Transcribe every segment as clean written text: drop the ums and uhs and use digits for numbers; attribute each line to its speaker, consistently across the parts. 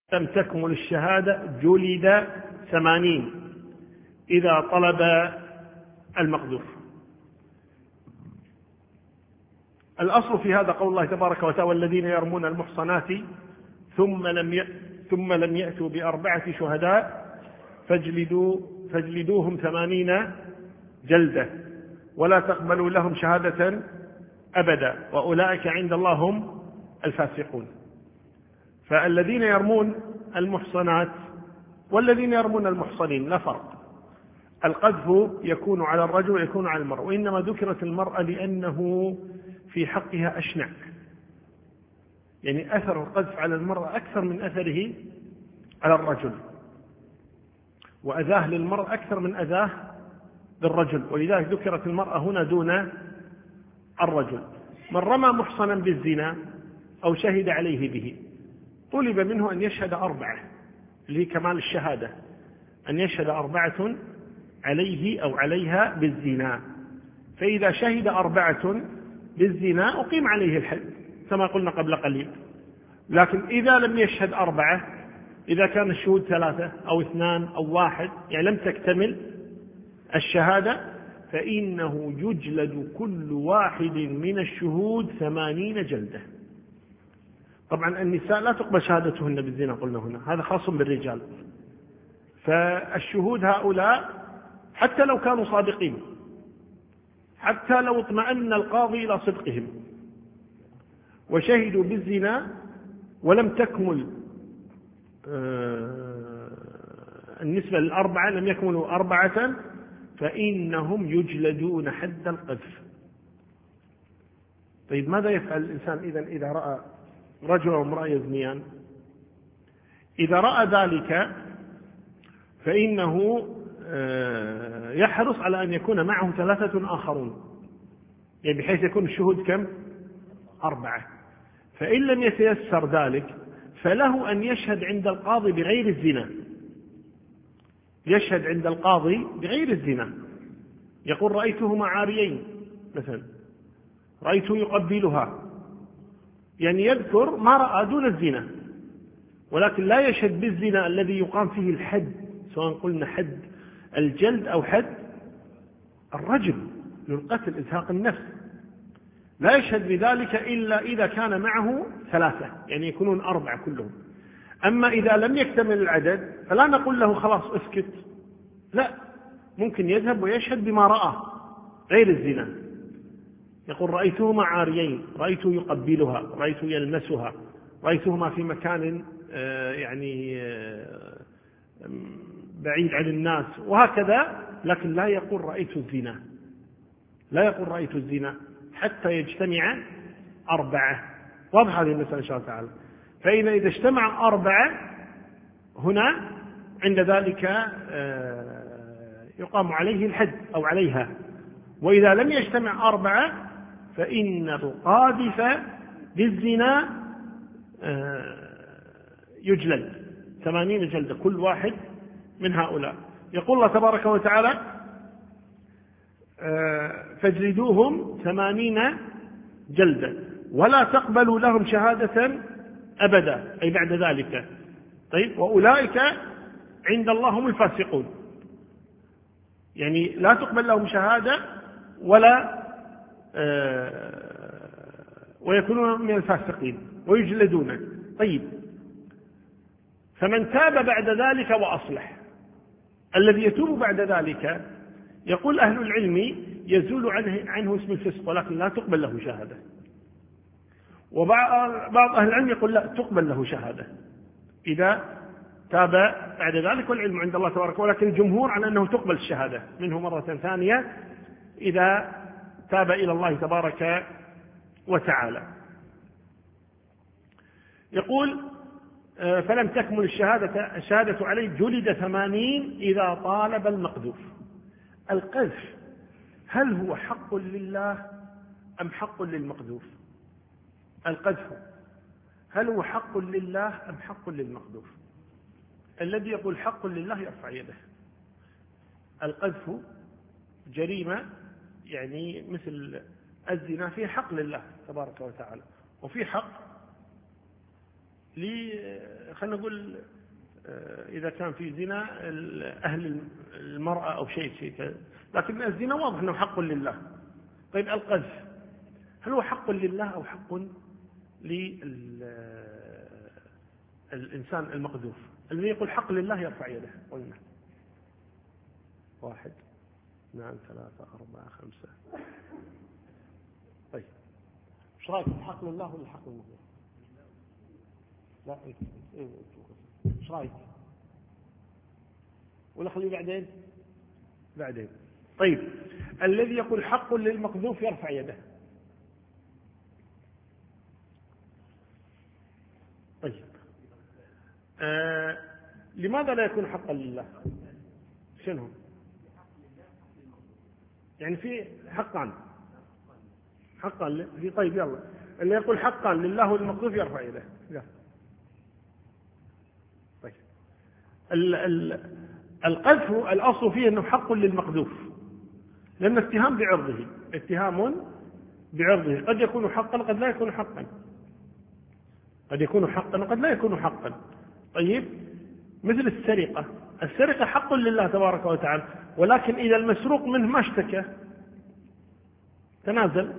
Speaker 1: لم تكمل الشهادة جلد 80 إذا طلب المقذوف. الأصل في هذا قول الله تبارك وتعالى: والذين يرمون المحصنات ثم لم يأتوا بأربعة شهداء فاجلدوهم 80 جلدة ولا تقبلوا لهم شهادة أبدا وأولئك عند الله هم الفاسقون. فالذين يرمون المحصنات والذين يرمون المحصنين لا فرق. القذف يكون على الرجل ويكون على المرأة، وإنما ذكرت المرأة لأنه في حقها أشنع، يعني أثر القذف على المرأة أكثر من أثره على الرجل، وأذاه للمرأة أكثر من أذاه للرجل، ولذلك ذكرت المرأة هنا دون الرجل. من رمى محصنا بالزنا أو شهد عليه به طلب منه أن يشهد 4 اللي كمال الشهادة، أن يشهد 4 عليه أو عليها بالزنا. فإذا شهد 4 بالزنا أقيم عليه الحد كما قلنا قبل قليل. لكن إذا لم يشهد 4، إذا كان الشهود 3 أو 2 أو 1، يعني لم تكتمل الشهادة، فإنه يجلد كل واحد من الشهود 80 جلدة. طبعا النساء لا تقبل شهادتهن بالزنا قلنا هنا، هذا خاص بالرجال. فالشهود هؤلاء حتى لو كانوا صادقين، حتى لو اطمأن القاضي إلى صدقهم وشهدوا بالزنا ولم تكمل النسبة ل4، لم يكملوا 4، فإنهم يجلدون حد القذف. طيب ماذا يفعل الإنسان إذا رأى رجل وامرأة يزنيان؟ إذا رأى ذلك فإنه يحرص على أن يكون معه 3 آخرون، يعني بحيث يكون الشهود كم؟ 4. فإن لم يتيسر ذلك فله أن يشهد عند القاضي بغير الزنا، يشهد عند القاضي بغير الزنا، يقول: رأيتهما عاريين مثلا، رأيته يقبلها، يعني يذكر ما رأى دون الزنا، ولكن لا يشهد بالزنا الذي يقام فيه الحد، سواء قلنا حد الجلد أو حد الرجم للقتل إزهاق النفس. لا يشهد بذلك إلا إذا كان معه 3، يعني يكونون 4 كلهم. أما إذا لم يكتمل العدد فلا نقول له خلاص اسكت، لا، ممكن يذهب ويشهد بما رأى غير الزنا، يقول: رأيتهما عاريين، رأيته يقبلها، رأيته يلمسها، رأيتهما في مكان يعني بعيد عن الناس، وهكذا. لكن لا يقول رأيت الزنا، لا يقول رأيت الزنا حتى يجتمع 4. واضح هذه المسألة إن شاء الله تعالى. فإذا اجتمع 4 هنا عند ذلك يقام عليه الحد أو عليها. وإذا لم يجتمع 4 فإن القاذف بالزنا يجلد 80 جلدة كل واحد من هؤلاء. يقول الله تبارك وتعالى: فاجلدوهم 80 جلدة ولا تقبلوا لهم شهادة أبدا، أي بعد ذلك. طيب، وأولئك عند الله هم الفاسقون، يعني لا تقبل لهم شهادة ولا ويكونون من الفاسقين ويجلدون. طيب، فمن تاب بعد ذلك وأصلح، الذي يتوب بعد ذلك يقول أهل العلم يزول عنه اسم الفسق ولكن لا تقبل له شهادة. وبعض أهل العلم يقول لا، تقبل له شهادة إذا تاب بعد ذلك، والعلم عند الله تبارك. ولكن الجمهور على أنه تقبل الشهادة منه مرة ثانية إذا تاب إلى الله تبارك وتعالى. يقول: فلم تكمل الشهادة عليه جلد 80 إذا طالب المقذوف. القذف هل هو حق لله أم حق للمقذوف؟ القذف هل هو حق لله أم حق للمقذوف؟ الذي يقول حق لله يرفع يده. القذف جريمة يعني مثل الزنا، فيه حق لله تبارك وتعالى وفي حق خلينا نقول إذا كان في زنا أهل المرأة أو شيء كذا، لكن الزنا واضح أنه حق لله. طيب القذف هل هو حق لله أو حق للإنسان المقذوف؟ الذي يقول حق لله يرفع يده. قلنا 1 2 3 4 5. طيب ايش رايكم، حق لله ولا حق للمقذوف؟ لا ايش رايك؟ ولا خليه بعدين. طيب الذي يقول حق للمقذوف يرفع يده. طيب لماذا لا يكون حقا لله؟ شنو يعني في حقا طيب يلا، اللي يقول حقا لله والمقذوف يرفع يده. طيب القذف الأصل فيه أنه حق للمقذوف، لأن اتهام بعرضه قد يكون حقا قد لا يكون حقا، قد يكون حقا وقد لا يكون حقا. طيب مثل السرقة حق لله تبارك وتعالى، ولكن إذا المسروق منه ما اشتكى تنازل،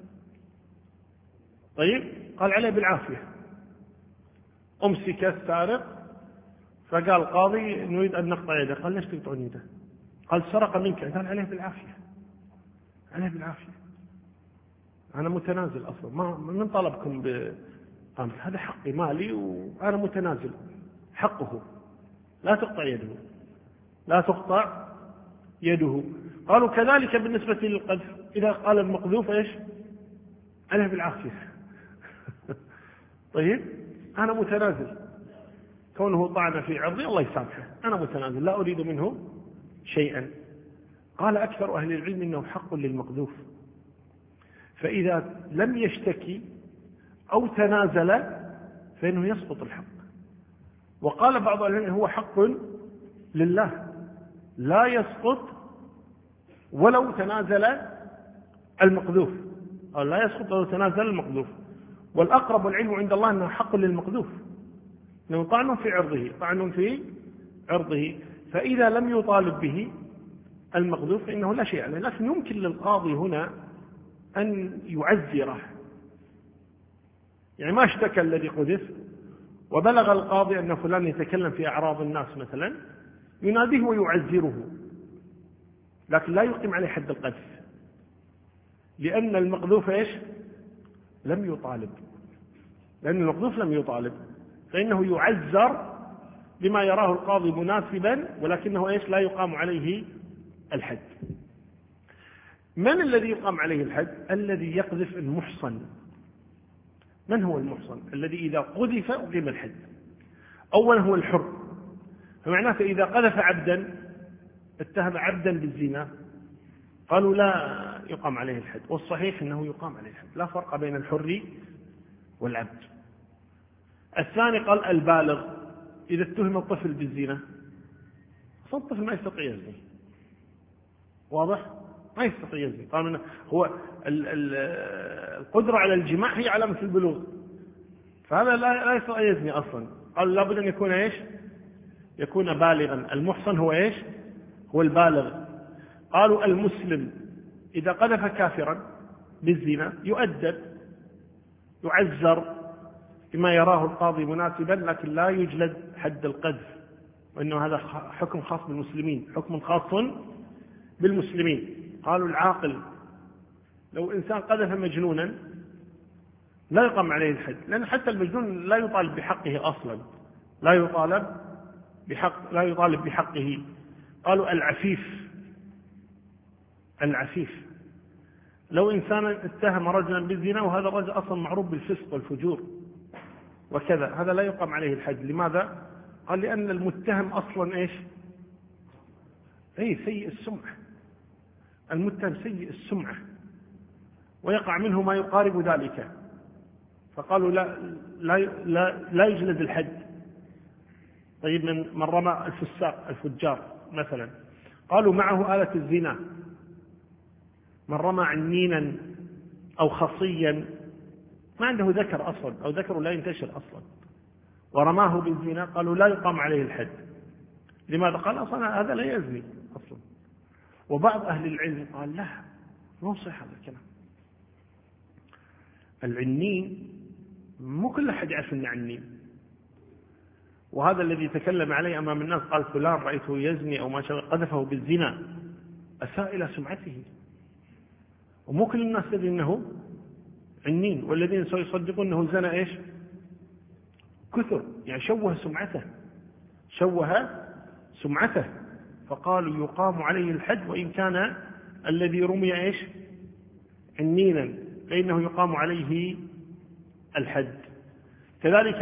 Speaker 1: طيب قال عليه بالعافية. أمسك السارق فقال القاضي نريد أن نقطع يده، قال ليش تقطعون يده؟ قال سرق منك، قال عليه بالعافية، أنا متنازل أصلا، ما من طلبكم هذا حقي مالي وأنا متنازل، حقه لا تقطع يده. قالوا كذلك بالنسبة للقذف، إذا قال المقذوف إيش؟ عليه بالعافية. طيب أنا متنازل، كونه طعن في عرضي الله يسامحه، أنا متنازل لا أريد منه شيئا. قال أكثر أهل العلم إنه حق للمقذوف، فإذا لم يشتكي أو تنازل فإنه يسقط الحق. وقال بعض أهل العلم هو حق لله لا يسقط ولو تنازل المقذوف، أو لا يسقط ولو تنازل المقذوف. والأقرب العلم عند الله أنه حق للمقذوف، أنه طعن في عرضه، فإذا لم يطالب به المقذوف فإنه لا شيء عليه. لكن يمكن للقاضي هنا أن يعزره، يعني ما اشتكى الذي قذف وبلغ القاضي أن فلان يتكلم في أعراض الناس مثلا، يناديه ويعزره، لكن لا يقيم عليه حد القذف، لأن المقذوف إيش؟ لم يطالب، فإنه يعزر بما يراه القاضي مناسبا، ولكنه إيش؟ لا يقام عليه الحد. من الذي يقام عليه الحد؟ الذي يقذف المحصن. من هو المحصن؟ الذي إذا قذف أقيم الحد. أولا هو الحر، فمعناته إذا قذف عبدا، اتهم عبدا بالزنا، قالوا لا يقام عليه الحد، والصحيح أنه يقام عليه الحد، لا فرق بين الحر والعبد. الثاني قال البالغ، إذا اتهم الطفل بالزنا، الطفل ما يستطيع يزني، واضح؟ ما يستطيع يزني، قالوا هو القدرة على الجماع هي علامة البلوغ، فهذا لا يستطيع يزني أصلا. قالوا لابد أن يكون إيش؟ يكون بالغا. المحصن هو إيش؟ هو البالغ. قالوا المسلم إذا قذف كافرا بالزنا يؤدب، يعزر بما يراه القاضي مناسبا، لكن لا يجلد حد القذف، وإنه هذا حكم خاص بالمسلمين، حكم خاص بالمسلمين. قالوا العاقل لو إنسان قذف مجنونا لا يقام عليه الحد، لأن حتى المجنون لا يطالب بحقه أصلا، لا يطالب بحقه. قالوا العفيف لو إنسان اتهم رجلا بالزنا وهذا الرجل أصلا معروف بالفسق والفجور وكذا، هذا لا يقام عليه الحد. لماذا؟ قال لأن المتهم أصلا إيش؟ سيء السمعة، المتهم سيء السمعة ويقع منه ما يقارب ذلك، فقالوا لا يجلد الحد. طيب من رمى الفجار مثلا، قالوا معه آلة الزنا، من رمى عنينا أو خصيا ما عنده ذكر أصلا، أو ذكره لا ينتشر أصلا، ورماه بالزنا قالوا لا يقام عليه الحد. لماذا؟ قال أصلا هذا لا يزني أصلا. وبعض أهل العلم قال لا، مو صحيح هذا الكلام. العنين مو كل أحد يعرف أنه عنين، وهذا الذي تكلم عليه أمام الناس قال فلان رأيته يزني أو ما شابه قذفه بالزنا، أساء إلى سمعته. ومو كل الناس تدري أنه عنين، والذين سيصدقون أنه زنا إيش كثر، يعني شوه سمعته فقالوا يقام عليه الحد، وإن كان الذي رمي إيش عنينا فإنه يقام عليه الحد. كذلك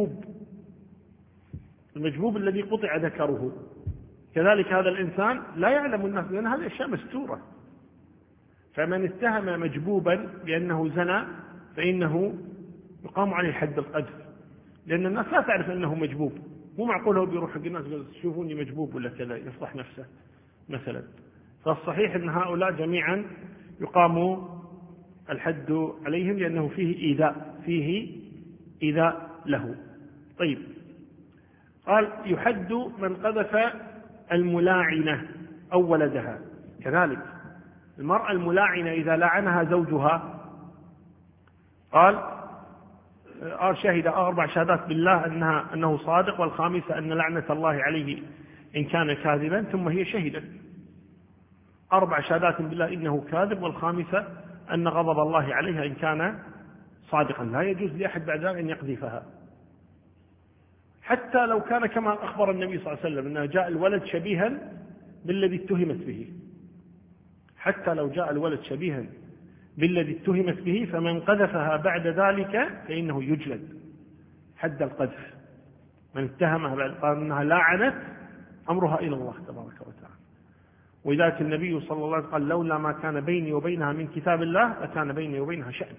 Speaker 1: المجبوب الذي قطع ذكره، كذلك هذا الإنسان لا يعلم الناس، لأن هذه أشياء مستورة. فمن اتهم مجبوبا بأنه زنى فإنه يقام عليه حد القذف، لأن الناس لا تعرف أنه مجبوب. مو معقول هو بيروح حق الناس يقول شوفوني مجبوب ولا كذا يفضح نفسه مثلا. فالصحيح أن هؤلاء جميعا يقام الحد عليهم، لأنه فيه إيذاء له. طيب، قال يحد من قذف الملاعنة أو ولدها. كذلك المرأة الملاعنة إذا لعنها زوجها قال شهد 4 شهادات بالله أنه صادق، والخامسة أن لعنة الله عليه إن كان كاذبا، ثم هي شهدت 4 شهادات بالله إنه كاذب، والخامسة أن غضب الله عليها إن كان صادقا. لا يجوز لأحد بعد ذلك أن يقذفها، حتى لو كان كما أخبر النبي صلى الله عليه وسلم أنه جاء الولد شبيها بالذي اتهمت به. حتى لو جاء الولد شبيها بالذي اتهمت به، فمن قذفها بعد ذلك فإنه يجلد حد القذف. من اتهمها بعد قال أنها لاعنت أمرها إلى الله تبارك وتعالى. ولذلك النبي صلى الله عليه وسلم قال لولا ما كان بيني وبينها من كتاب الله لكان بيني وبينها شأن.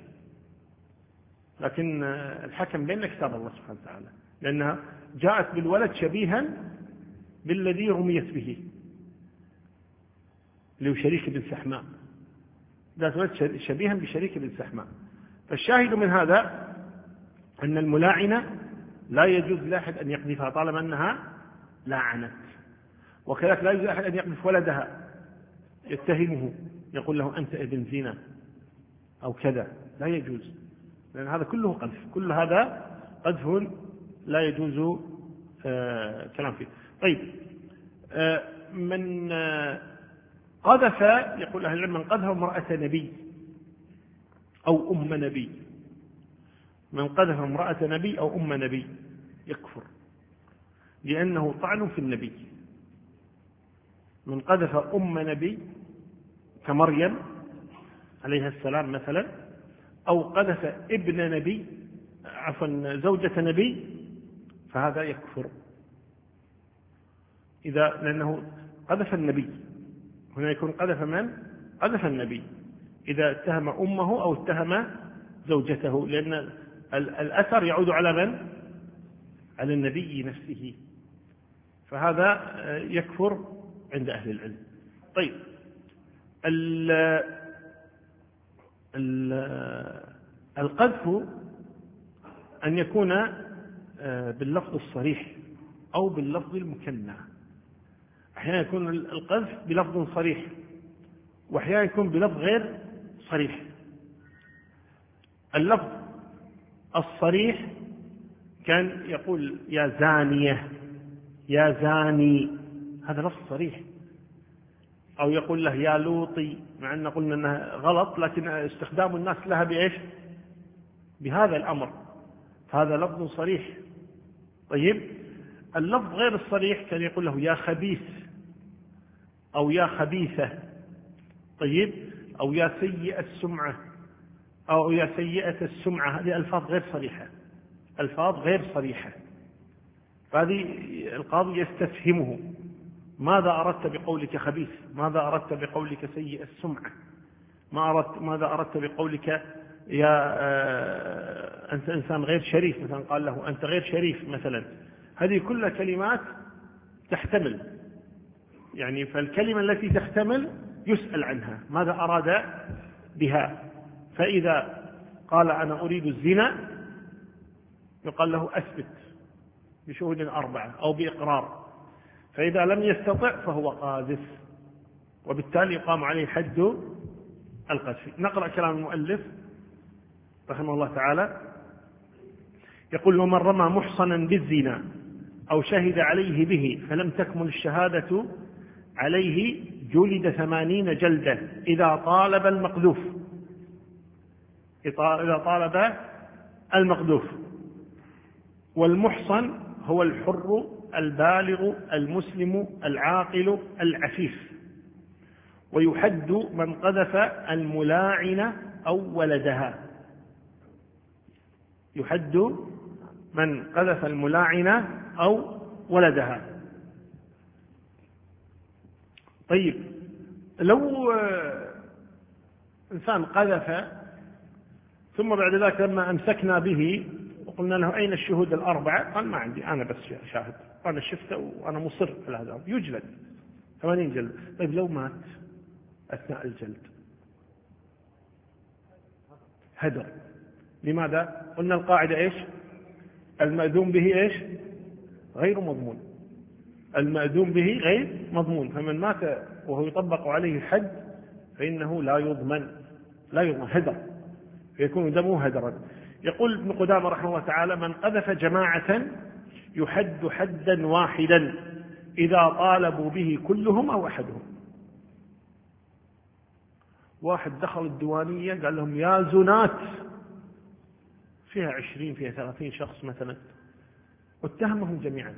Speaker 1: لكن الحكم بين كتاب الله سبحانه وتعالى، لأنها جاءت بالولد شبيها بالذي رميت به، اللي هو شريك بن سحماء، ذات ولد شبيها بشريك بن سحماء. فالشاهد من هذا أن الملاعنة لا يجوز لأحد أن يقذفها طالما أنها لاعنت. وكذلك لا يجوز لأحد أن يقذف ولدها يتهمه يقول له أنت ابن زنا أو كذا، لا يجوز، لأن هذا كله قذف، كل هذا قذف لا يجوز كلام فيه. طيب، من قذف، يقول أهل العلم من قذف امرأة نبي أو أم نبي، من قذف امرأة نبي أو أم نبي يكفر، لأنه طعن في النبي. من قذف أم نبي كمريم عليها السلام مثلا، أو قذف ابن نبي زوجة نبي، فهذا يكفر لأنه قذف النبي. هنا يكون قذف من؟ قذف النبي إذا اتهم أمه أو اتهم زوجته، لأن الأثر يعود على من؟ على النبي نفسه، فهذا يكفر عند أهل العلم. طيب، القذف أن يكون باللفظ الصريح أو باللفظ المكنى. أحيانا يكون القذف بلفظ صريح، وأحيانا يكون بلفظ غير صريح. اللفظ الصريح كان يقول يا زانية، يا زاني، هذا لفظ صريح. أو يقول له يا لوطي، مع أن قلنا أنها غلط، لكن استخدام الناس لها بإيش؟ بهذا الأمر، هذا لفظ صريح. طيب، اللفظ غير الصريح كان يقول له يا خبيث أو يا خبيثة، طيب، أو يا سيئة السمعة أو يا سيئة السمعة. هذه ألفاظ غير صريحة، ألفاظ غير صريحة. فهذه القاضي يستفهمه، ماذا أردت بقولك خبيث؟ ماذا أردت بقولك سيء السمعة؟ ماذا أردت بقولك يا أنت إنسان غير شريف مثلا؟ قال له أنت غير شريف مثلا. هذه كلها كلمات تحتمل، يعني فالكلمة التي تحتمل يسأل عنها ماذا أراد بها. فإذا قال أنا أريد الزنا يقال له أثبت بشهود 4 أو بإقرار، فإذا لم يستطع فهو قاذف، وبالتالي يقام عليه حد القذف. نقرأ كلام المؤلف رحمه الله تعالى، يقول: ومن رمى محصنا بالزنا أو شهد عليه به فلم تكمل الشهادة عليه جلد 80 جلدة إذا طالب المقذوف. إذا طالب المقذوف. والمحصن هو الحر البالغ المسلم العاقل العفيف. ويحد من قذف الملاعن أو ولدها. يحد من قذف الملاعن أو ولدها. طيب، لو إنسان قذف ثم بعد ذلك لما أمسكنا به وقلنا له: أين الشهود 4؟ قال: ما عندي، أنا بس شاهد، أنا شفته وأنا مصر على هذا. يجلد 80 جلد. طيب، لو مات أثناء الجلد هدر. لماذا؟ قلنا القاعدة إيش؟ المأذون به إيش؟ غير مضمون. المأذون به غير مضمون، فمن مات وهو يطبق عليه الحد فإنه لا يضمن هدر، فيكون دمه هدرا. يقول ابن قدامة رحمه الله تعالى: من قذف جماعة يحد حدا واحدا إذا طالبوا به كلهم أو أحدهم. واحد دخل الديوانية قال لهم: يا زنات، فيها 20 فيها 30 شخص مثلا، واتهمهم جميعا.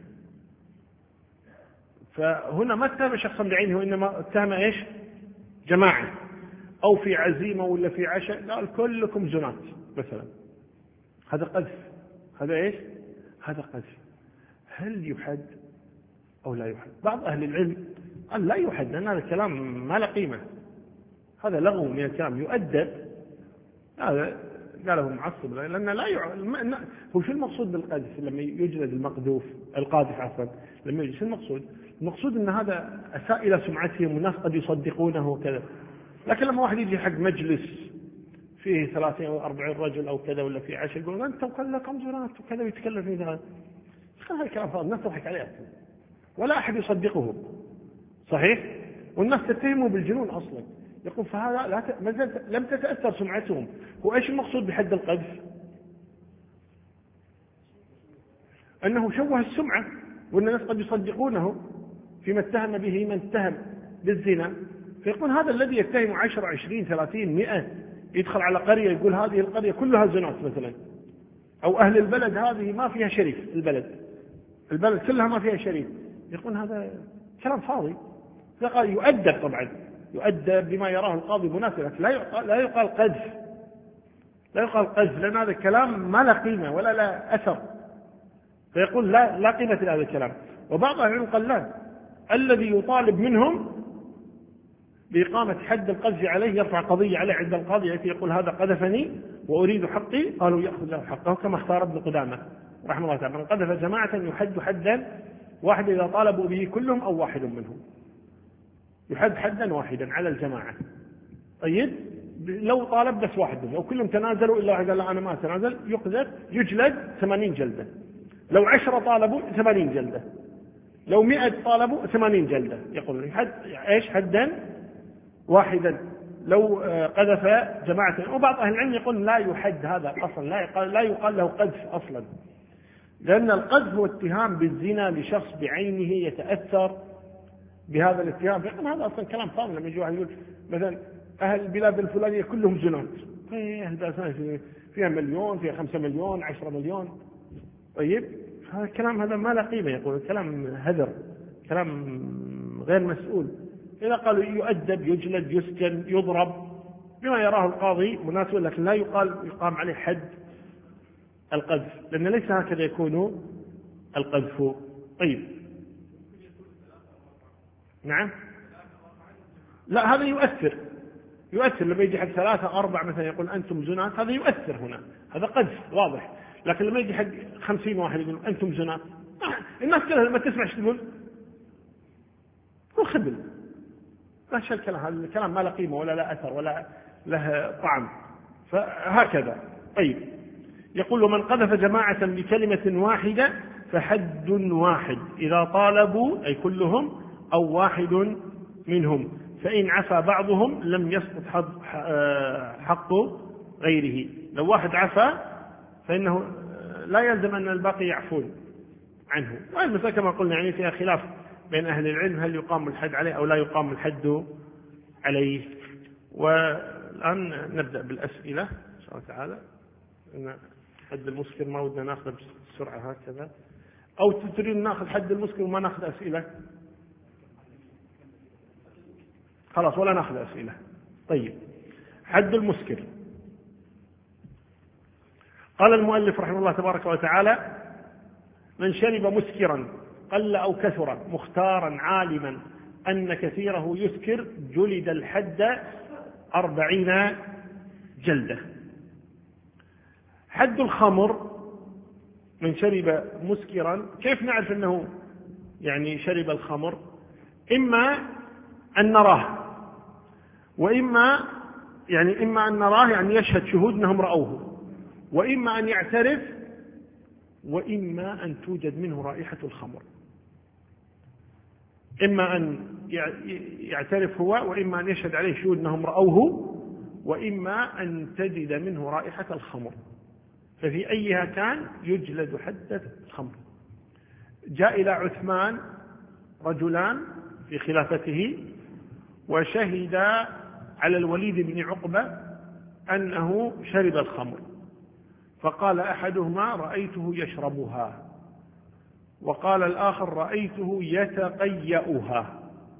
Speaker 1: فهنا ما اتهم شخصا بعينه، وإنما اتهم إيش؟ جماعة، أو في عزيمة ولا في عشاء قال كلكم زنات مثلا. هذا قذف. هذا إيش؟ هذا قذف. هل يحد أو لا يحد؟ بعض أهل العلم قال لا يحد، لأن هذا الكلام ما له قيمة، هذا لغو من الكلام، يؤدب. هذا قاله معصب، لأن لا هو شو المقصود بالقذف لما يجلد المقذوف القاذف عفوا؟ لما يجلد شو المقصود؟ المقصود أن هذا أساء إلى سمعتهم والناس قد يصدقونه وكذا. لكن لما واحد يجي حق مجلس فيه 30 أو 40 رجل أو كذا ولا في 10 يقول: أنت وكلكم زنات وكذا، ويتكلم في ذلك، هذا الكلام فاضي، الناس تضحك عليه ولا أحد يصدقه، صحيح؟ والناس تتهمه بالجنون أصلا. يقول: فهذا لم تتأثر سمعتهم. هو إيش المقصود بحد القذف؟ أنه شوه السمعة، وأن الناس قد يصدقونه فيما اتهم به من اتهم بالزنا. فيقول هذا الذي يتهم 10 20 30 100 يدخل على قرية يقول هذه القرية كلها زنات مثلا، أو أهل البلد هذه ما فيها شريف، البلد كلها ما فيها شريف، يقول هذا كلام فاضي. فقال يؤدب، طبعا يؤدب بما يراه القاضي مناسب، لكن لا يقال قذف، لأن هذا الكلام ما له قيمة ولا له أثر. فيقول لا قيمة لهذا الكلام. وبعض أهل العلم قال لا، الذي يطالب منهم بإقامة حد القذف عليه يرفع قضية عليه عند القاضي التي يقول هذا قذفني وأريد حقي، قالوا يأخذ له حقه، كما اختار ابن قدامة رحمه الله تعالى: من قذف جماعة يحد حدا واحد إذا طالبوا به كلهم أو واحد منهم. يحد حدا واحدا على الجماعة. طيب، لو طالب بس واحد منهم، أو كلهم تنازلوا إلا واحد قال لا أنا ما تنازل، يجلد 80 جلدة. لو 10 طالبوا 80 جلدة. لو 100 طالبوا 80 جلدة. يقول يحد إيش؟ حدا واحدا لو قذف جماعة. وبعض أهل العلم يقول لا يحد هذا أصلا، لا يقال له قذف أصلا، لأن القذف هو اتهام بالزنا لشخص بعينه يتأثر بهذا الاتهام. يقول هذا أصلا كلام فاضي. لما يجي واحد يقول مثلا أهل البلاد الفلانية كلهم زنات، أهل البلاد فيها مليون، فيها 5 مليون، 10 مليون. طيب، هذا الكلام هذا ما له قيمة. يقول كلام هذر، كلام غير مسؤول. إذا قالوا يؤدب، يجلد، يسجن، يضرب بما يراه القاضي مناسب، لكن لا يقام عليه حد القذف، لأن ليس هكذا يكون القذف. طيب، نعم، لا، هذا يؤثر لما يجي حق 3 4 مثلا يقول أنتم زنات، هذا يؤثر هنا، هذا قذف واضح. لكن لما يجي حق 50 واحد يقول أنتم زنات، الناس كلها لما تسمع ايش تقول؟ هو خبل، لا شك له، هذا الكلام ما له قيمة ولا له أثر ولا له طعم. فهكذا. طيب، يقول: من قذف جماعة بكلمة واحدة فحد واحد إذا طالبوا أي كلهم أو واحد منهم، فإن عفى بعضهم لم يسقط حق غيره. لو واحد عفى فإنه لا يلزم أن الباقي يعفون عنه. والمسألة كما قلنا يعني فيها خلاف بين أهل العلم هل يقام الحد عليه أو لا يقام الحد عليه. والآن نبدأ بالأسئلة إن شاء الله تعالى. حد المسكر ما ودنا ناخذ بسرعة هكذا، أو تريد ناخذ حد المسكر وما ناخذ أسئلة؟ خلاص ولا ناخذ أسئلة. طيب، حد المسكر. قال المؤلف رحمه الله تبارك وتعالى: من شرب مسكرا قل أو كثر مختارا عالما أن كثيره يسكر جلد الحد 40 جلدة. حد الخمر: من شرب مسكرا، كيف نعرف أنه يعني شرب الخمر؟ إما أن نراه، وإما إما أن نراه يعني يشهد شهود أنهم رأوه، وإما أن يعترف، وإما أن توجد منه رائحة الخمر. إما أن يعترف هو، وإما أن يشهد عليه شهود أنهم رأوه، وإما أن تجد منه رائحة الخمر. ففي أيها كان يجلد حد الخمر. جاء إلى عثمان رجلان في خلافته وشهد على الوليد بن عقبة أنه شرب الخمر، فقال أحدهما: رأيته يشربها، وقال الآخر: رأيته يتقيأها.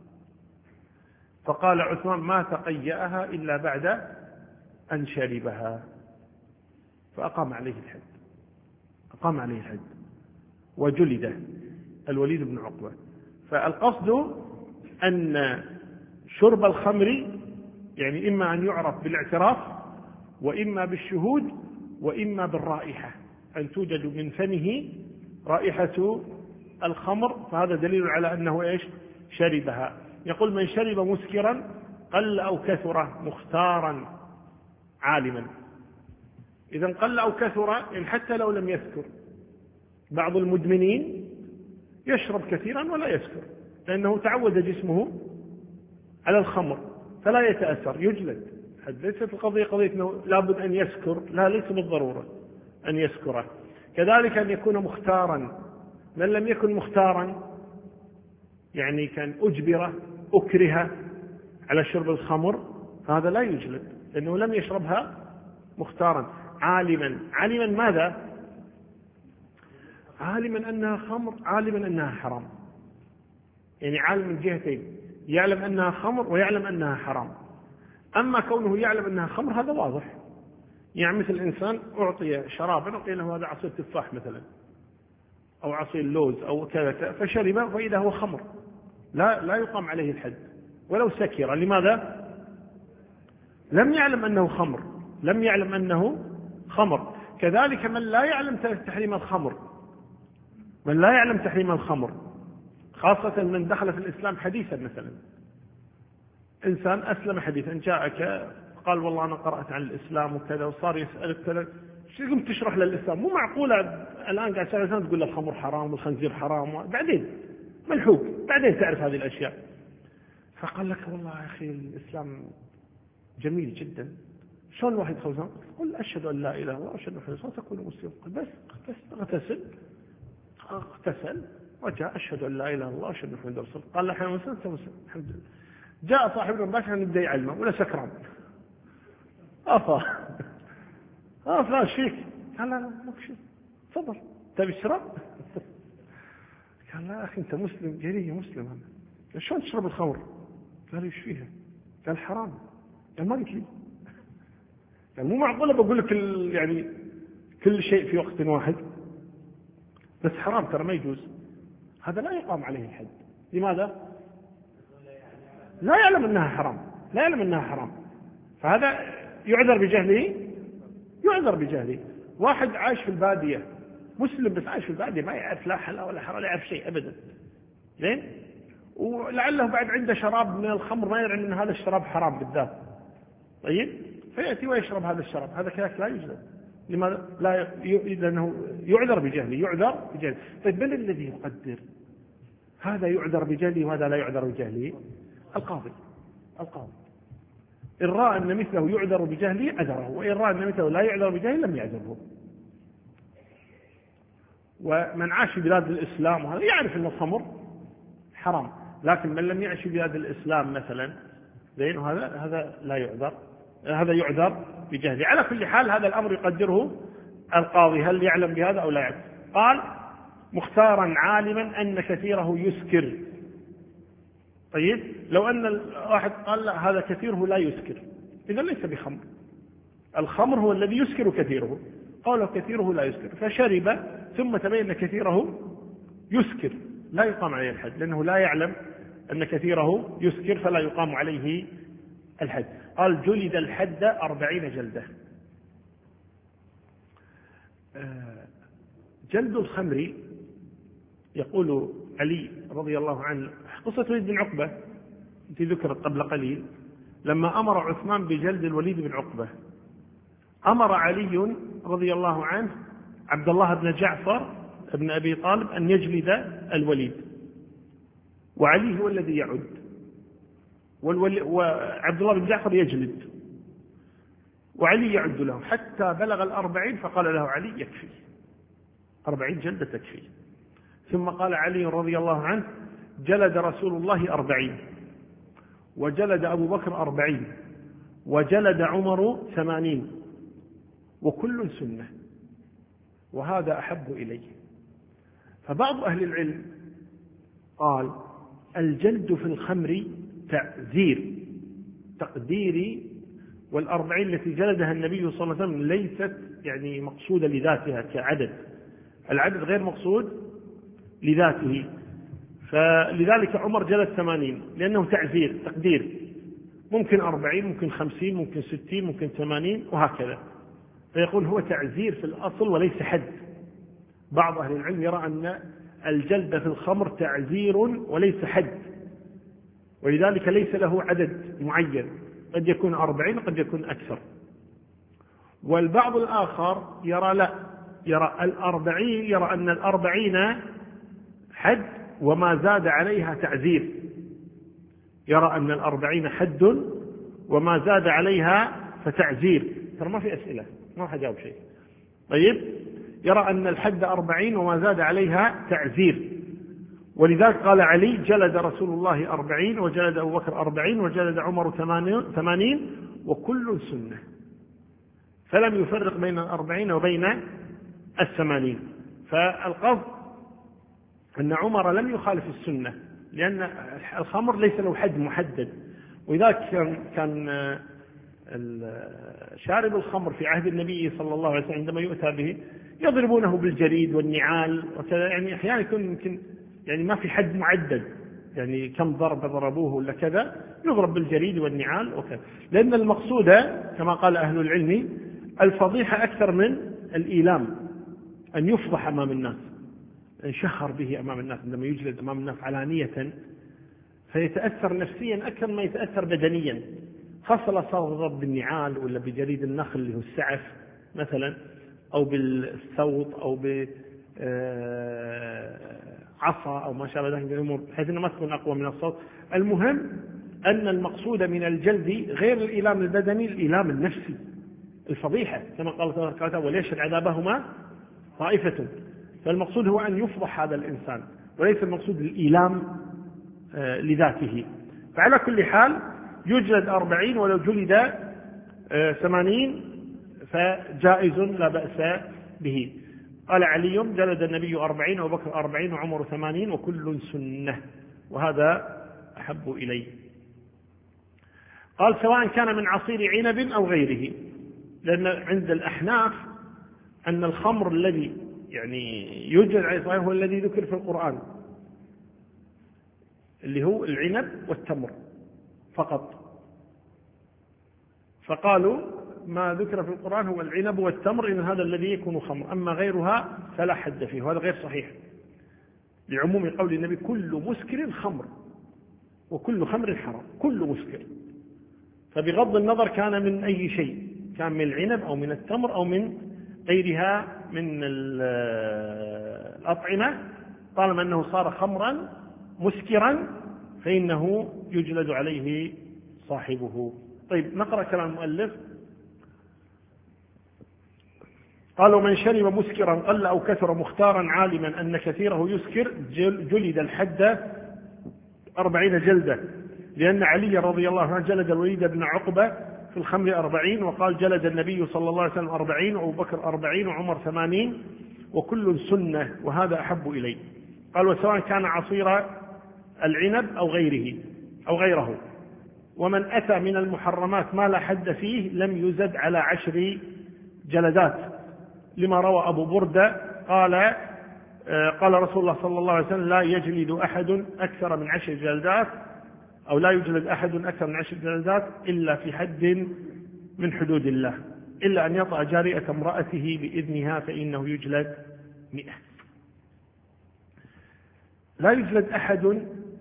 Speaker 1: فقال عثمان: ما تقيأها إلا بعد أن شربها. فأقام عليه الحد، أقام عليه الحد وجلد الوليد بن عقبة. فالقصد أن شرب الخمر يعني إما أن يعرف بالاعتراف، وإما بالشهود، وإما بالرائحة، أن توجد من فمه رائحة الخمر، فهذا دليل على أنه إيش؟ شربها. يقول: من شرب مسكرا قل أو كثر مختارا عالما. إذا قل أو كثر إن حتى لو لم يسكر. بعض المدمنين يشرب كثيرا ولا يسكر، لأنه تعود جسمه على الخمر فلا يتأثر، يجلد. ليست القضية قضية أنه لابد أن يسكر، لا، ليس بالضرورة أن يسكره. كذلك أن يكون مختارا. من لم يكن مختارا يعني كان أجبر أكره على شرب الخمر، هذا لا يجلد لأنه لم يشربها مختارا. عالما، عالما ماذا؟ عالما أنها خمر، عالما أنها حرام. يعني عالم من جهتين، يعلم أنها خمر ويعلم أنها حرام. أما كونه يعلم أنها خمر هذا واضح، يعني مثل الإنسان أعطي شرابا، أعطي له هذا عصير تفاح مثلا أو عصير لوز أو كذا، فشرب فإذا هو خمر، لا يقام عليه الحد ولو سكر. لماذا؟ لم يعلم أنه خمر، لم يعلم أنه خمر. كذلك من لا يعلم تحريم الخمر، من لا يعلم تحريم الخمر، خاصة من دخل في الإسلام حديثا. مثلا إنسان أسلم حديثا، جاءك قال: والله أنا قرأت عن الإسلام وكذا، وصار يسألك كذا، شو قمت تشرح للإسلام؟ مو معقولة الآن قاعد سنة تقول الخمر حرام والخنزير حرام، بعدين ملحوق بعدين تعرف هذه الأشياء. فقال لك: والله يا أخي الإسلام جميل جدا. شلون الواحد خوزان؟ قل: أشهد أن لا إله إلا الله وأشهد أن محمدا رسول الله تكون مسلم. قل: بس اغتسل وجاء: أشهد أن لا إله إلا الله وأشهد أن محمدا رسول الله. قال: الحين مسلم الحمد لله. جاء صاحبنا مباشرة نبدأ يعلمه ولا سكران، فاش فيك؟ قال: لا ماك شيء، تفضل تبي تشرب؟ قال: لا أخي أنت مسلم، جريء مسلم أنا. شلون تشرب الخمر؟ قال: ايش فيها؟ قال: حرام. قال: ما قلت لي. يعني مو معقولة بقول لك يعني كل شيء في وقت واحد، بس حرام ترى ما يجوز. هذا لا يقام عليه الحد. لماذا؟ لا يعلم أنها حرام، لا يعلم أنها حرام، فهذا يعذر بجهله، يعذر بجهله. واحد عايش في البادية، مسلم بس عايش في البادية، ما يعرف لا حلال ولا حرام، لا يعرف شيء أبدا، زين، ولعله بعد عنده شراب من الخمر ما يدري أن هذا الشراب حرام بالذات. طيب، فيأتي ويشرب هذا الشراب، هذا كذلك لا يجوز، لماذا؟ لأنه يعذر بجهله. طيب من الذي يقدر هذا يعذر بجهله وهذا لا يعذر بجهله؟ القاضي. إن رأى أن مثله يعذر بجهله عذره، وإن رأى أن مثله لا يعذر بجهله لم يعذره. ومن عاش في بلاد الإسلام وهذا يعرف أن الخمر حرام، لكن من لم يعش في بلاد الإسلام مثلا زين، هذا لا يعذر، هذا يعذر بجهله. على كل حال هذا الأمر يقدره القاضي، هل يعلم بهذا أو لا يعلم. قال مختارا عالما أن كثيره يسكر. طيب لو أن الواحد قال لا هذا كثيره لا يسكر، إذا ليس بخمر. الخمر هو الذي يسكر كثيره، قال كثيره لا يسكر، فشرب ثم تبين كثيره يسكر، لا يقام عليه الحد، لأنه لا يعلم أن كثيره يسكر فلا يقام عليه الحد. قال جلد الحد 40 جلدة. جلد الخمر، يقول علي رضي الله عنه، قصة وليد بن عقبة التي ذكرت قبل قليل، لما أمر عثمان بجلد الوليد بن عقبة، أمر علي رضي الله عنه عبد الله بن جعفر بن أبي طالب أن يجلد الوليد، وعلي هو الذي يعد، وعبد الله بن جعفر يجلد، وعلي يعد له حتى بلغ 40، فقال له علي يكفي 40 جلدة تكفي. ثم قال علي رضي الله عنه جلد رسول الله 40، وجلد أبو بكر 40، وجلد عمر 80، وكل سنة، وهذا أحب إلي. فبعض أهل العلم قال الجلد في الخمر تعزير تقديري، 40 التي جلدها النبي صلى الله عليه وسلم ليست يعني مقصودة لذاتها كعدد، العدد غير مقصود لذاته، فلذلك عمر جلد 80 لأنه تعزير تقدير، ممكن 40 ممكن 50 ممكن 60 ممكن 80 وهكذا، فيقول هو تعزير في الأصل وليس حد. بعض أهل العلم يرى أن الجلد في الخمر تعزير وليس حد، ولذلك ليس له عدد معين، قد يكون 40 قد يكون أكثر. والبعض الآخر يرى لا، يرى أن 40 حد وما زاد عليها تعزير، يرى أن 40 حد وما زاد عليها فتعزير. ترى ما في أسئلة، ما راح أجاوب شيء. طيب يرى أن الحد 40 وما زاد عليها تعزير، ولذلك قال علي جلد رسول الله 40، وجلد أبو بكر 40، وجلد عمر 80، وكل سنة، فلم يفرق بين 40 وبين 80. فالقصد أن عمر لم يخالف السنة، لأن الخمر ليس له حد محدد، ولذلك كان شارب الخمر في عهد النبي صلى الله عليه وسلم عندما يؤتى به يضربونه بالجريد والنعال وكذا، يعني أحيانا يمكن يعني ما في حد معدد، يعني كم ضربة ضربوه ولا كذا، يضرب بالجريد والنعال وكذا، لأن المقصود كما قال أهل العلم الفضيحة أكثر من الإيلام، أن يفضح أمام الناس، أن يشهر به أمام الناس، عندما يجلد أمام الناس علانية فيتأثر نفسيا أكثر ما يتأثر بدنيا، خاصة لو صار ضرب بالنعال ولا بجريد النخل اللي هو السعف مثلا، أو بالصوت أو بعصا أو ما شابه ذلك من الأمور، بحيث أنه ما تكون أقوى من الصوت. المهم أن المقصود من الجلد غير الإيلام البدني، الإيلام النفسي، الفضيحة، كما قال تبارك وتعالى وليشهد عذابهما طائفة. فالمقصود هو أن يفضح هذا الإنسان، وليس المقصود الإيلام لذاته. فعلى كل حال يجلد 40، ولو جلد 80 فجائز لا بأس به. قال علي جلد النبي 40 وأبو بكر 40 وعمر 80 وكل سنة، وهذا أحب إلي. قال سواء كان من عصير عنب أو غيره، لأن عند الأحناف أن الخمر الذي يعني يوجد عليه هو الذي ذكر في القرآن، اللي هو العنب والتمر فقط، فقالوا ما ذكر في القرآن هو العنب والتمر، إن هذا الذي يكون خمر، أما غيرها فلا حد فيه، وهذا غير صحيح لعموم قول النبي كل مسكر خمر وكل خمر حرام، كل مسكر. فبغض النظر كان من أي شيء، كان من العنب أو من التمر أو من غيرها من الأطعمة طالما أنه صار خمرا مسكرا فإنه يجلد عليه صاحبه. طيب نقرأ كلام المؤلف. قال: ومن شرب مسكرا قل أو كثر مختارا عالما أن كثيره يسكر جلد الحد 40 جلدة، لأن علي رضي الله عنه جلد الوليد بن عقبة في الخمر 40، وقال جلد النبي صلى الله عليه وسلم 40، وأبو بكر 40، وعمر 80، وكل سنة، وهذا أحب إلي. قال: وسواء كان عصير العنب أو غيره. ومن أتى من المحرمات ما لا حد فيه لم يزد على 10 جلدات، لما روى أبو بردة قال رسول الله صلى الله عليه وسلم: لا يجلد أحد أكثر من 10 جلدات، أو لا يجلد أحد أكثر من 10 جلدات إلا في حد من حدود الله، إلا أن يطأ جارية امرأته بإذنها فإنه يجلد 100. لا يجلد أحد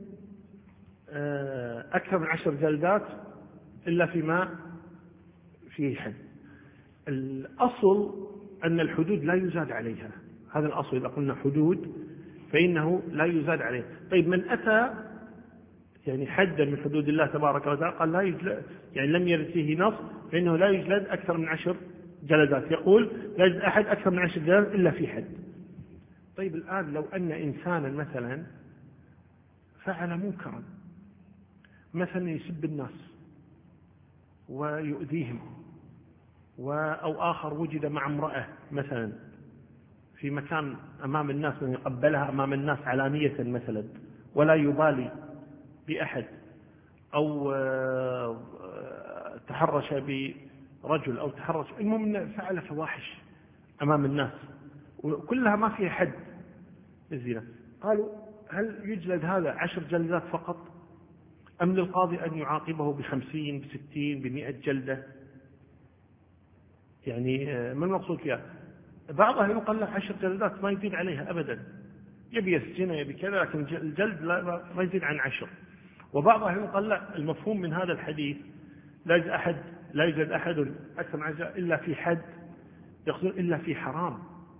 Speaker 1: أكثر من 10 جلدات إلا فيما فيه حد. الأصل أن الحدود لا يزاد عليها، هذا الأصل. إذا قلنا حدود فإنه لا يزاد عليها. طيب من أتى يعني حدا من حدود الله تبارك وتعالى قال لا يجلد، يعني لم يرد فيه نص، فإنه لا يجلد أكثر من 10 جلدات. يقول لا يجلد أحد أكثر من 10 جلدات إلا في حد. طيب الآن لو أن إنسانا مثلا فعل منكرا، مثلا يسب الناس ويؤذيهم، أو آخر وجد مع امرأة مثلا في مكان أمام الناس، من يقبلها أمام الناس علانية مثلا ولا يبالي بأحد، أو تحرش برجل، أو تحرش، المهم فعل فواحش أمام الناس وكلها ما فيها حد الزنا. قالوا: هل يجلد هذا 10 جلدات فقط، أم للقاضي أن يعاقبه ب50 ب60 ب100 جلدة؟ يعني ما المقصود فيها؟ بعضها يقول له 10 جلدات ما يزيد عليها أبدا، يبي يسجن يبي كذا، لكن الجلد ما يزيد عن 10. وبعضها يقول لا، المفهوم من هذا الحديث لا يوجد أحد أكثر من 10 إلا في حد، يقصد إلا في حرام،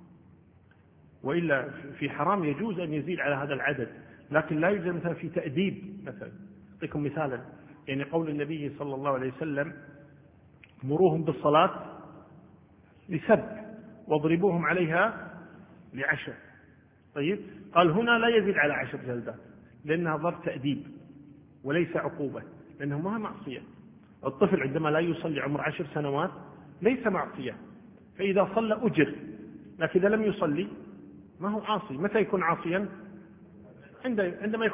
Speaker 1: وإلا في حرام يجوز أن يزيد على هذا العدد، لكن لا يوجد مثلا في تأديب. مثلا أعطيكم مثالا، يعني قول النبي صلى الله عليه وسلم: مروهم بالصلاة ل7 واضربوهم عليها ل10. طيب قال هنا لا يزيد على 10 جلدات، لأنها ضرب تأديب وليس عقوبة، لأنه ما معصية. الطفل عندما لا يصلي عمر 10 سنوات ليس معصية، فإذا صلى أجر، لكن إذا لم يصلي ما هو عاصي. متى يكون عاصيا؟ عندما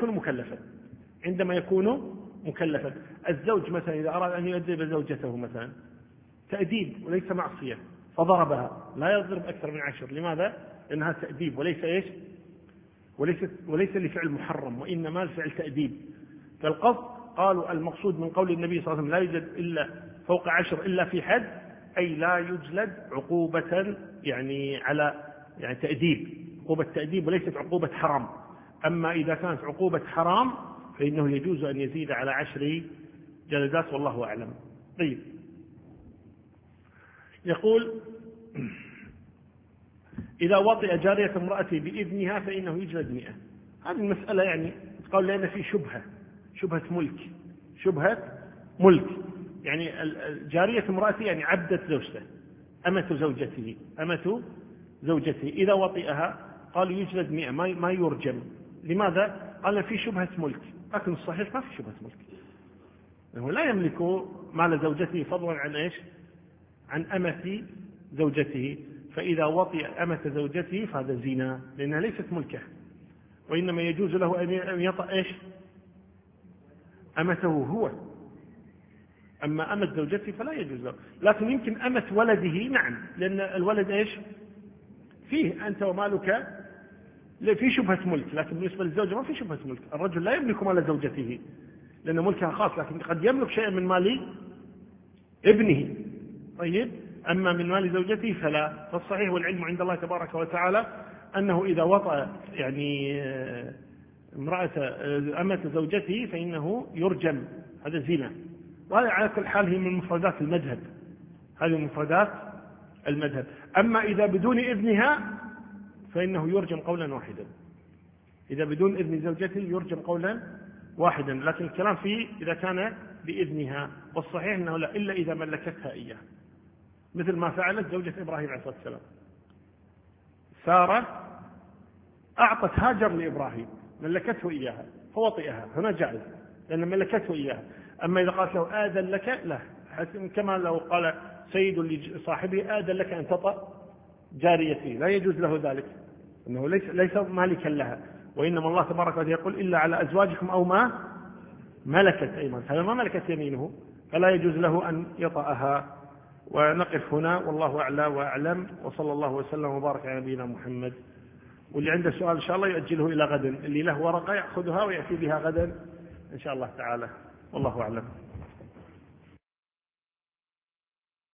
Speaker 1: يكون مكلفا. الزوج مثلا إذا أراد أن يؤدب زوجته مثلا تأديب وليس معصية، فضربها، لا يضرب أكثر من 10. لماذا؟ لأنها تأديب وليس وليس لفعل محرم، وإنما لفعل تأديب. فالقصد قالوا المقصود من قول النبي صلى الله عليه وسلم لا يوجد إلا فوق 10 إلا في حد، أي لا يجلد عقوبة يعني على تأديب، عقوبة تأديب وليست عقوبة حرام. أما إذا كانت عقوبة حرام فإنه يجوز أن يزيد على 10 جلدات، والله أعلم. طيب يقول: إذا وطئ جارية امرأته بإذنها فإنه يجلد 100. هذه المسألة يعني قال لأن في شبهة ملك، يعني جارية امرأته يعني عبدة زوجته، أمة زوجته إذا وطئها قال يجلد 100 ما يرجم. لماذا؟ قال في شبهة ملك، لكن الصحيح ما في شبهة ملك، لأنه لا يملك مال زوجته فضلا عن أمة زوجته. فإذا وطئ أمة زوجته فهذا زنا، لأنها ليست ملكه، وإنما يجوز له أن يطأ أمته هو. أما أمة زوجته فلا يجوز له، لكن يمكن أمة ولده نعم، لأن الولد فيه أنت ومالك في شبهة ملك، لكن بالنسبة للزوجة ما في شبهة ملك. الرجل لا يملك مال زوجته لأن ملكها خاص، لكن قد يملك شيئا من مال ابنه. طيب أما من مال زوجته فلا. فالصحيح والعلم عند الله تبارك وتعالى أنه إذا وطأ يعني أمة زوجته فإنه يرجم، هذا زنا. وهذا على كل حال هي من مفردات المذهب، هذه مفردات المذهب. أما إذا بدون إذنها فإنه يرجم قولا واحدا، إذا بدون إذن زوجته يرجم قولا واحدا، لكن الكلام فيه إذا كان بإذنها، والصحيح أنه لا إلا إذا ملكتها إياه، مثل ما فعلت زوجة إبراهيم عليه الصلاة والسلام. سارة أعطت هاجر لإبراهيم، ملكته إياها فوطئها، هنا جائز لأن ملكته إياها. أما إذا قالت له آذن لك، لا، كما لو قال سيد لصاحبه آذن لك أن تطأ جاريتي، لا يجوز له ذلك، أنه ليس مالكا لها، وإنما الله تبارك وتعالى يقول إلا على أزواجكم أو ما ملكت أيمانكم، هذا ما ملكت يمينه، فلا يجوز له أن يطأها. ونقف هنا والله أعلى وأعلم، وصلى الله وسلم وبارك على نبينا محمد. واللي عنده سؤال إن شاء الله يؤجله إلى غد، اللي له ورقة يأخذها ويأتي بها غدا إن شاء الله تعالى، والله أعلم.